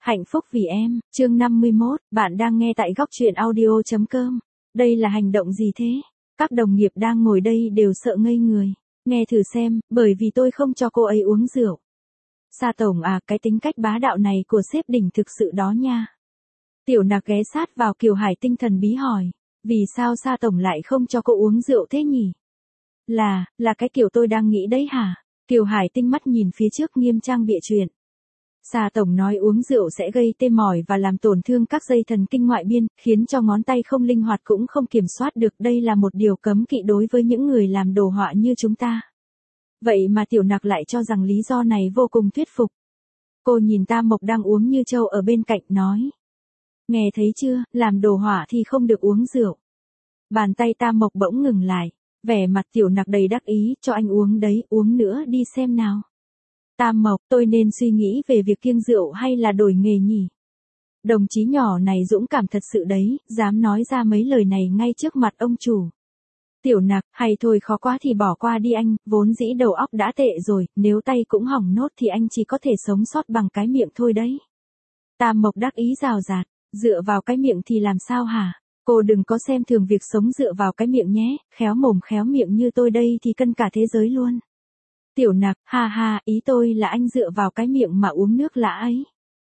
Hạnh phúc vì em, chương 51, bạn đang nghe tại góc truyện audio.com. Đây là hành động gì thế? Các đồng nghiệp đang ngồi đây đều sợ ngây người. Nghe thử xem, bởi vì tôi không cho cô ấy uống rượu. Sa tổng à, cái tính cách bá đạo này của sếp đỉnh thực sự đó nha. Tiểu Nặc ghé sát vào Kiều Hải Tinh thần bí hỏi. Vì sao Sa tổng lại không cho cô uống rượu thế nhỉ? Là cái kiểu tôi đang nghĩ đấy hả? Kiều Hải Tinh mắt nhìn phía trước nghiêm trang bịa chuyện. Sa tổng nói uống rượu sẽ gây tê mỏi và làm tổn thương các dây thần kinh ngoại biên, khiến cho ngón tay không linh hoạt cũng không kiểm soát được. Đây là một điều cấm kỵ đối với những người làm đồ họa như chúng ta. Vậy mà Tiểu Nặc lại cho rằng lý do này vô cùng thuyết phục. Cô nhìn Tam Mộc đang uống như trâu ở bên cạnh nói. Nghe thấy chưa, làm đồ họa thì không được uống rượu. Bàn tay Tam Mộc bỗng ngừng lại, vẻ mặt Tiểu Nặc đầy đắc ý, cho anh uống đấy, uống nữa đi xem nào. Tam Mộc, tôi nên suy nghĩ về việc kiêng rượu hay là đổi nghề nhỉ? Đồng chí nhỏ này dũng cảm thật sự đấy, dám nói ra mấy lời này ngay trước mặt ông chủ. Tiểu Nặc, hay thôi khó quá thì bỏ qua đi anh, vốn dĩ đầu óc đã tệ rồi, nếu tay cũng hỏng nốt thì anh chỉ có thể sống sót bằng cái miệng thôi đấy. Tam Mộc đắc ý rào rạt, dựa vào cái miệng thì làm sao hả? Cô đừng có xem thường việc sống dựa vào cái miệng nhé, khéo mồm khéo miệng như tôi đây thì cân cả thế giới luôn. Tiểu Nặc, ha ha, ý tôi là anh dựa vào cái miệng mà uống nước lã ấy.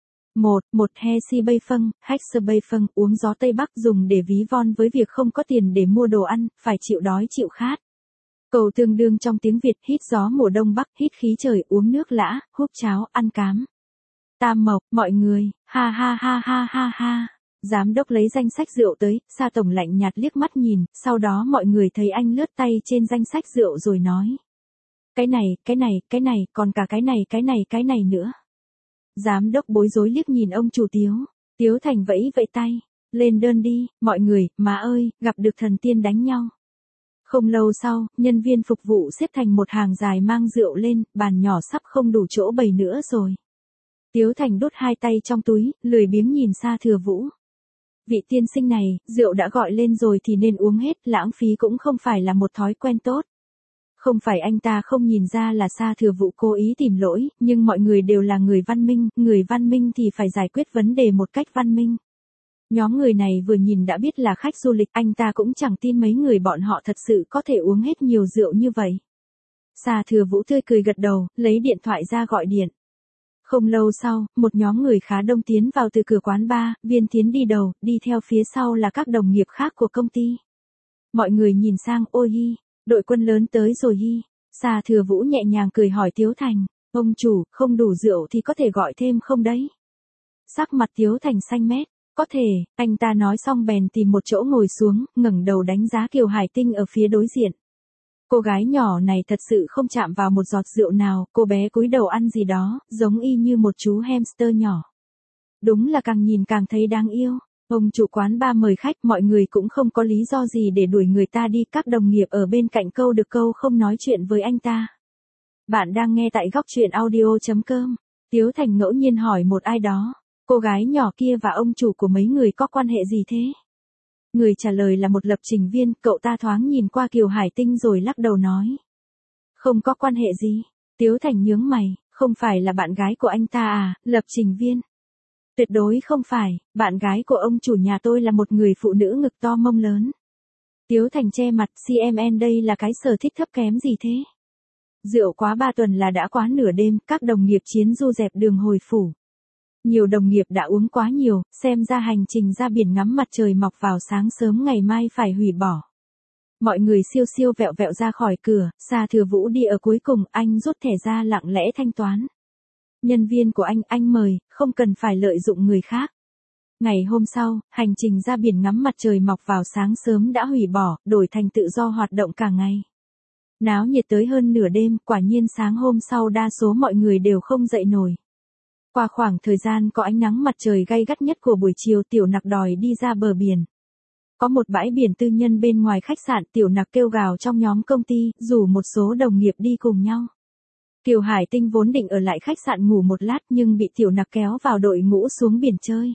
Một he si bay phân, hách sơ bay phân, uống gió Tây Bắc dùng để ví von với việc không có tiền để mua đồ ăn, phải chịu đói chịu khát. Cầu tương đương trong tiếng Việt, hít gió mùa Đông Bắc, hít khí trời, uống nước lã, húp cháo, ăn cám. Tam Mộc, mọi người, ha ha ha ha ha ha. Giám đốc lấy danh sách rượu tới, Sa tổng lạnh nhạt liếc mắt nhìn, sau đó mọi người thấy anh lướt tay trên danh sách rượu rồi nói. Cái này, còn cả cái này nữa. Giám đốc bối rối liếc nhìn ông chủ Tiếu Thành vẫy vẫy tay, lên đơn đi, mọi người, má ơi, gặp được thần tiên đánh nhau. Không lâu sau, nhân viên phục vụ xếp thành một hàng dài mang rượu lên, bàn nhỏ sắp không đủ chỗ bày nữa rồi. Tiếu Thành đút hai tay trong túi, lười biếng nhìn Sa Thừa Vũ. Vị tiên sinh này, rượu đã gọi lên rồi thì nên uống hết, lãng phí cũng không phải là một thói quen tốt. Không phải anh ta không nhìn ra là Sa Thừa Vũ cố ý tìm lỗi, nhưng mọi người đều là người văn minh thì phải giải quyết vấn đề một cách văn minh. Nhóm người này vừa nhìn đã biết là khách du lịch, anh ta cũng chẳng tin mấy người bọn họ thật sự có thể uống hết nhiều rượu như vậy. Sa Thừa Vũ tươi cười gật đầu, lấy điện thoại ra gọi điện. Không lâu sau, một nhóm người khá đông tiến vào từ cửa quán bar, Viên Thiến đi đầu, đi theo phía sau là các đồng nghiệp khác của công ty. Mọi người nhìn sang, ôi hi, đội quân lớn tới rồi hi. Sa Thừa Vũ nhẹ nhàng cười hỏi Tiếu Thành, ông chủ, không đủ rượu thì có thể gọi thêm không đấy? Sắc mặt Tiếu Thành xanh mét, có thể, anh ta nói xong bèn tìm một chỗ ngồi xuống, ngẩng đầu đánh giá Kiều Hải Tinh ở phía đối diện. Cô gái nhỏ này thật sự không chạm vào một giọt rượu nào, cô bé cúi đầu ăn gì đó, giống y như một chú hamster nhỏ. Đúng là càng nhìn càng thấy đáng yêu. Ông chủ quán bar mời khách, mọi người cũng không có lý do gì để đuổi người ta đi, các đồng nghiệp ở bên cạnh câu được câu không nói chuyện với anh ta. Bạn đang nghe tại góc truyện audio.com. Tiếu Thành ngẫu nhiên hỏi một ai đó, cô gái nhỏ kia và ông chủ của mấy người có quan hệ gì thế? Người trả lời là một lập trình viên, cậu ta thoáng nhìn qua Kiều Hải Tinh rồi lắc đầu nói. Không có quan hệ gì. Tiếu Thành nhướng mày, không phải là bạn gái của anh ta à, lập trình viên? Tuyệt đối không phải, bạn gái của ông chủ nhà tôi là một người phụ nữ ngực to mông lớn. Tiếu Thành che mặt, CMN đây là cái sở thích thấp kém gì thế? Rượu quá 3 tuần là đã quá nửa đêm, các đồng nghiệp chiến du dẹp đường hồi phủ. Nhiều đồng nghiệp đã uống quá nhiều, xem ra hành trình ra biển ngắm mặt trời mọc vào sáng sớm ngày mai phải hủy bỏ. Mọi người siêu siêu vẹo vẹo ra khỏi cửa, Sa Thừa Vũ đi ở cuối cùng, anh rút thẻ ra lặng lẽ thanh toán. Nhân viên của anh mời, không cần phải lợi dụng người khác. Ngày hôm sau, hành trình ra biển ngắm mặt trời mọc vào sáng sớm đã hủy bỏ, đổi thành tự do hoạt động cả ngày. Náo nhiệt tới hơn nửa đêm, quả nhiên sáng hôm sau đa số mọi người đều không dậy nổi. Qua khoảng thời gian có ánh nắng mặt trời gay gắt nhất của buổi chiều, Tiểu Nặc đòi đi ra bờ biển. Có một bãi biển tư nhân bên ngoài khách sạn, Tiểu Nặc kêu gào trong nhóm công ty, rủ một số đồng nghiệp đi cùng nhau. Kiều Hải Tinh vốn định ở lại khách sạn ngủ một lát nhưng bị Tiểu Nặc kéo vào đội ngũ xuống biển chơi.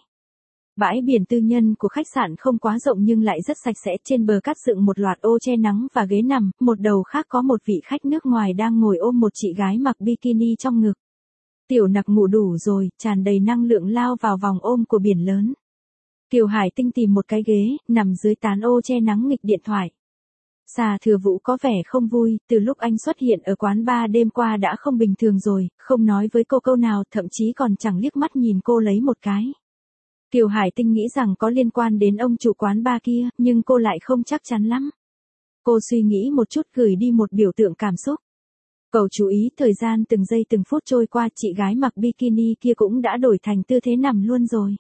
Bãi biển tư nhân của khách sạn không quá rộng nhưng lại rất sạch sẽ, trên bờ cát dựng một loạt ô che nắng và ghế nằm, một đầu khác có một vị khách nước ngoài đang ngồi ôm một chị gái mặc bikini trong ngực. Tiểu Nặc ngủ đủ rồi, tràn đầy năng lượng lao vào vòng ôm của biển lớn. Kiều Hải Tinh tìm một cái ghế, nằm dưới tán ô che nắng nghịch điện thoại. Xà Thừa Vũ có vẻ không vui, từ lúc anh xuất hiện ở quán bar đêm qua đã không bình thường rồi, không nói với cô câu nào, thậm chí còn chẳng liếc mắt nhìn cô lấy một cái. Kiều Hải Tinh nghĩ rằng có liên quan đến ông chủ quán bar kia, nhưng cô lại không chắc chắn lắm. Cô suy nghĩ một chút gửi đi một biểu tượng cảm xúc. Cậu chú ý thời gian từng giây từng phút trôi qua, chị gái mặc bikini kia cũng đã đổi thành tư thế nằm luôn rồi.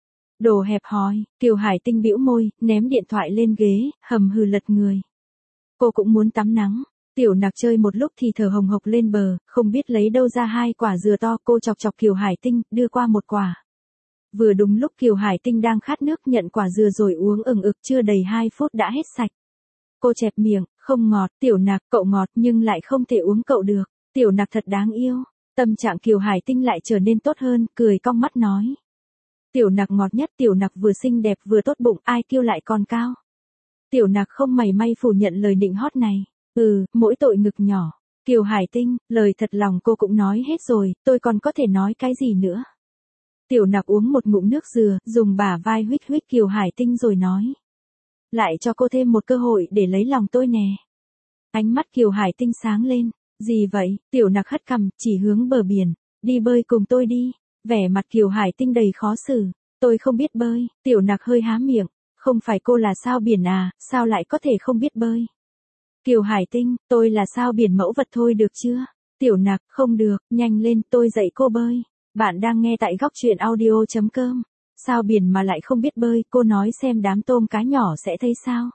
Đồ hẹp hòi, Kiều Hải Tinh bĩu môi, ném điện thoại lên ghế, hầm hừ lật người. Cô cũng muốn tắm nắng. Tiểu Nặc chơi một lúc thì thở hồng hộc lên bờ, không biết lấy đâu ra 2 quả dừa to, cô chọc chọc Kiều Hải Tinh, đưa qua một quả. Vừa đúng lúc Kiều Hải Tinh đang khát nước nhận quả dừa rồi uống ừng ực, chưa đầy 2 phút đã hết sạch. Cô chẹp miệng, không ngọt, Tiểu Nặc, cậu ngọt nhưng lại không thể uống cậu được. Tiểu Nặc thật đáng yêu. Tâm trạng Kiều Hải Tinh lại trở nên tốt hơn, cười cong mắt nói. Tiểu Nặc ngọt nhất, Tiểu Nặc vừa xinh đẹp vừa tốt bụng, ai kêu lại còn cao. Tiểu Nặc không mảy may phủ nhận lời nịnh hót này. Mỗi tội ngực nhỏ. Kiều Hải Tinh, lời thật lòng cô cũng nói hết rồi, tôi còn có thể nói cái gì nữa. Tiểu Nặc uống một ngụm nước dừa, dùng bả vai huých huých Kiều Hải Tinh rồi nói. Lại cho cô thêm một cơ hội để lấy lòng tôi nè. Ánh mắt Kiều Hải Tinh sáng lên. Gì vậy? Tiểu Nặc hất cằm, chỉ hướng bờ biển. Đi bơi cùng tôi đi. Vẻ mặt Kiều Hải Tinh đầy khó xử. Tôi không biết bơi. Tiểu Nặc hơi há miệng. Không phải cô là sao biển à, sao lại có thể không biết bơi? Kiều Hải Tinh, tôi là sao biển mẫu vật thôi được chưa? Tiểu Nặc, không được, nhanh lên, tôi dạy cô bơi. Bạn đang nghe tại góc truyện audio.com. Sao biển mà lại không biết bơi, cô nói xem đám tôm cá nhỏ sẽ thấy sao?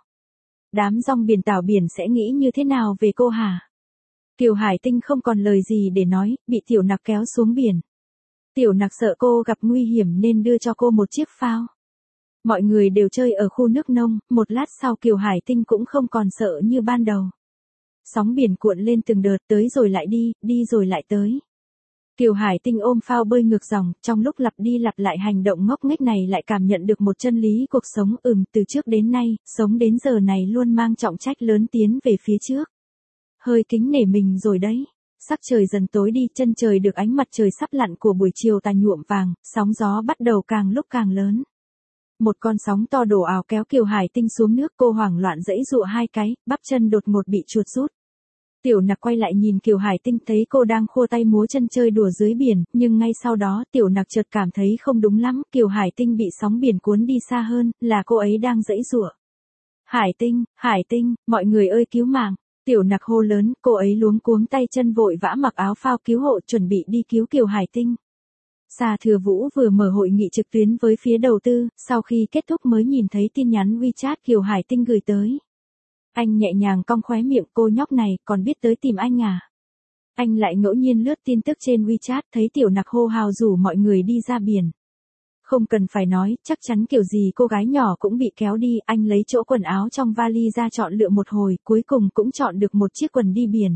Đám rong biển tảo biển sẽ nghĩ như thế nào về cô hả? Kiều Hải Tinh không còn lời gì để nói, bị Tiểu Nặc kéo xuống biển. Tiểu Nặc sợ cô gặp nguy hiểm nên đưa cho cô một chiếc phao. Mọi người đều chơi ở khu nước nông, một lát sau Kiều Hải Tinh cũng không còn sợ như ban đầu. Sóng biển cuộn lên từng đợt, tới rồi lại đi, đi rồi lại tới. Kiều Hải Tinh ôm phao bơi ngược dòng, trong lúc lặp đi lặp lại hành động ngốc nghếch này lại cảm nhận được một chân lý cuộc sống, từ trước đến nay, sống đến giờ này luôn mang trọng trách lớn tiến về phía trước. Hơi kính nể mình rồi đấy. Sắc trời dần tối đi, chân trời được ánh mặt trời sắp lặn của buổi chiều tà nhuộm vàng, sóng gió bắt đầu càng lúc càng lớn. Một con sóng to đổ ào kéo Kiều Hải Tinh xuống nước, cô hoảng loạn giãy giụa 2 cái, bắp chân đột ngột bị chuột rút. Tiểu Nặc quay lại nhìn Kiều Hải Tinh, thấy cô đang khua tay múa chân chơi đùa dưới biển, nhưng ngay sau đó Tiểu Nặc chợt cảm thấy không đúng lắm, Kiều Hải Tinh bị sóng biển cuốn đi xa hơn, là cô ấy đang giãy giụa. Hải Tinh, mọi người ơi cứu mạng. Tiểu Nặc hô lớn, cô ấy luống cuống tay chân vội vã mặc áo phao cứu hộ chuẩn bị đi cứu Kiều Hải Tinh. Xà Thừa Vũ vừa mở hội nghị trực tuyến với phía đầu tư, sau khi kết thúc mới nhìn thấy tin nhắn WeChat Kiều Hải Tinh gửi tới. Anh nhẹ nhàng cong khóe miệng, cô nhóc này còn biết tới tìm anh à? Anh lại ngẫu nhiên lướt tin tức trên WeChat, thấy Tiểu Nặc hô hào rủ mọi người đi ra biển. Không cần phải nói, chắc chắn kiểu gì cô gái nhỏ cũng bị kéo đi, anh lấy chỗ quần áo trong vali ra chọn lựa một hồi, cuối cùng cũng chọn được một chiếc quần đi biển.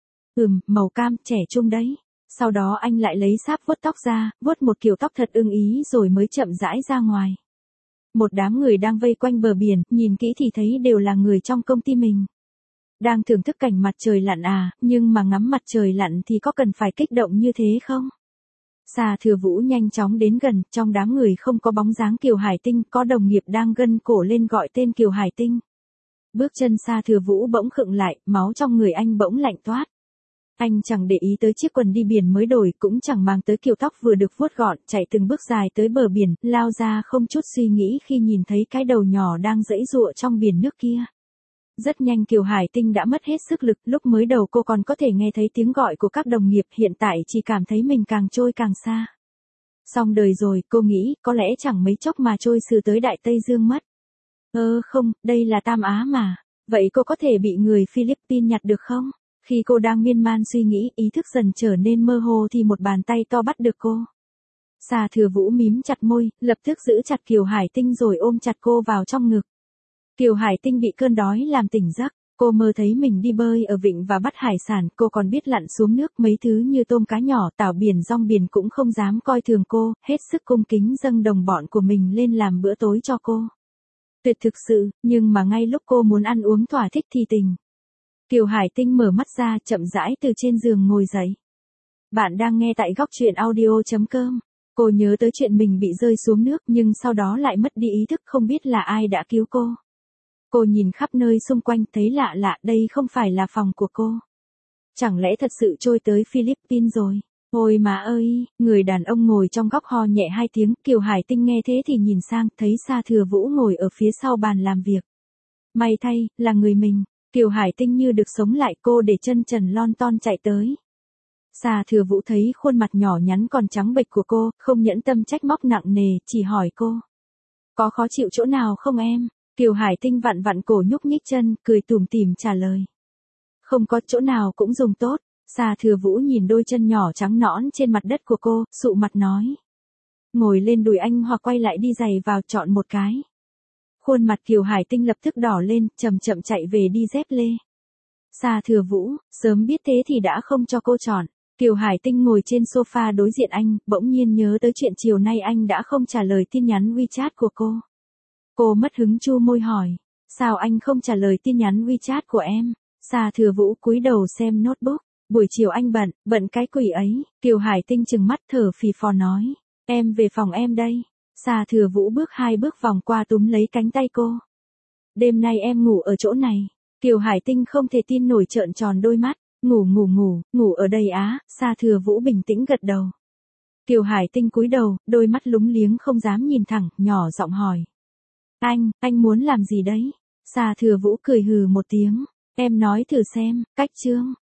Màu cam, trẻ trung đấy. Sau đó anh lại lấy sáp vuốt tóc ra, vuốt một kiểu tóc thật ưng ý rồi mới chậm rãi ra ngoài. Một đám người đang vây quanh bờ biển, nhìn kỹ thì thấy đều là người trong công ty mình. Đang thưởng thức cảnh mặt trời lặn à, nhưng mà ngắm mặt trời lặn thì có cần phải kích động như thế không? Xà Thừa Vũ nhanh chóng đến gần, trong đám người không có bóng dáng Kiều Hải Tinh, có đồng nghiệp đang gân cổ lên gọi tên Kiều Hải Tinh. Bước chân Xà Thừa Vũ bỗng khựng lại, máu trong người anh bỗng lạnh toát. Anh chẳng để ý tới chiếc quần đi biển mới đổi, cũng chẳng mang tới kiểu tóc vừa được vuốt gọn, chạy từng bước dài tới bờ biển, lao ra không chút suy nghĩ khi nhìn thấy cái đầu nhỏ đang giãy giụa trong biển nước kia. Rất nhanh Kiều Hải Tinh đã mất hết sức lực, lúc mới đầu cô còn có thể nghe thấy tiếng gọi của các đồng nghiệp, hiện tại chỉ cảm thấy mình càng trôi càng xa. Xong đời rồi, cô nghĩ, có lẽ chẳng mấy chốc mà trôi sự tới Đại Tây Dương mất. Không, đây là Tam Á mà. Vậy cô có thể bị người Philippines nhặt được không? Khi cô đang miên man suy nghĩ, ý thức dần trở nên mơ hồ thì một bàn tay to bắt được cô. Xà Thừa Vũ mím chặt môi, lập tức giữ chặt Kiều Hải Tinh rồi ôm chặt cô vào trong ngực. Kiều Hải Tinh bị cơn đói làm tỉnh giấc, cô mơ thấy mình đi bơi ở vịnh và bắt hải sản, cô còn biết lặn xuống nước, mấy thứ như tôm cá nhỏ, tảo biển, rong biển cũng không dám coi thường cô, hết sức cung kính dâng đồng bọn của mình lên làm bữa tối cho cô. Tuyệt thực sự, nhưng mà ngay lúc cô muốn ăn uống thỏa thích thì Kiều Hải Tinh mở mắt ra, chậm rãi từ trên giường ngồi dậy. Bạn đang nghe tại góc truyện audio.com. Cô nhớ tới chuyện mình bị rơi xuống nước nhưng sau đó lại mất đi ý thức, không biết là ai đã cứu cô. Cô nhìn khắp nơi xung quanh thấy lạ lạ, đây không phải là phòng của cô. Chẳng lẽ thật sự trôi tới Philippines rồi? Ôi má ơi, người đàn ông ngồi trong góc ho nhẹ hai tiếng. Kiều Hải Tinh nghe thế thì nhìn sang, thấy Sa Thừa Vũ ngồi ở phía sau bàn làm việc. May thay, là người mình. Kiều Hải Tinh như được sống lại, cô để chân trần lon ton chạy tới. Sa Thừa Vũ thấy khuôn mặt nhỏ nhắn còn trắng bệch của cô, không nhẫn tâm trách móc nặng nề, chỉ hỏi cô. Có khó chịu chỗ nào không em? Kiều Hải Tinh vặn vặn cổ nhúc nhích chân, cười tủm tỉm trả lời. Không có, chỗ nào cũng dùng tốt. Sa Thừa Vũ nhìn đôi chân nhỏ trắng nõn trên mặt đất của cô, sụ mặt nói. Ngồi lên đùi anh hoặc quay lại đi giày vào chọn một cái. Khuôn mặt Kiều Hải Tinh lập tức đỏ lên, chậm chậm chạy về đi dép lê. Sa Thừa Vũ, sớm biết thế thì đã không cho cô chọn. Kiều Hải Tinh ngồi trên sofa đối diện anh, bỗng nhiên nhớ tới chuyện chiều nay anh đã không trả lời tin nhắn WeChat của cô. Cô mất hứng chu môi hỏi, sao anh không trả lời tin nhắn WeChat của em? Sa Thừa Vũ cúi đầu xem notebook, buổi chiều anh bận cái quỷ ấy. Kiều Hải Tinh trừng mắt thở phì phò nói, em về phòng em đây. Sa Thừa Vũ bước 2 bước vòng qua túm lấy cánh tay cô. Đêm nay em ngủ ở chỗ này. Kiều Hải Tinh không thể tin nổi, trợn tròn đôi mắt. Ngủ ở đây á? Sa Thừa Vũ bình tĩnh gật đầu. Kiều Hải Tinh cúi đầu, đôi mắt lúng liếng không dám nhìn thẳng, nhỏ giọng hỏi. Anh muốn làm gì đấy? Sa Thừa Vũ cười hừ một tiếng. Em nói thử xem, cách chương.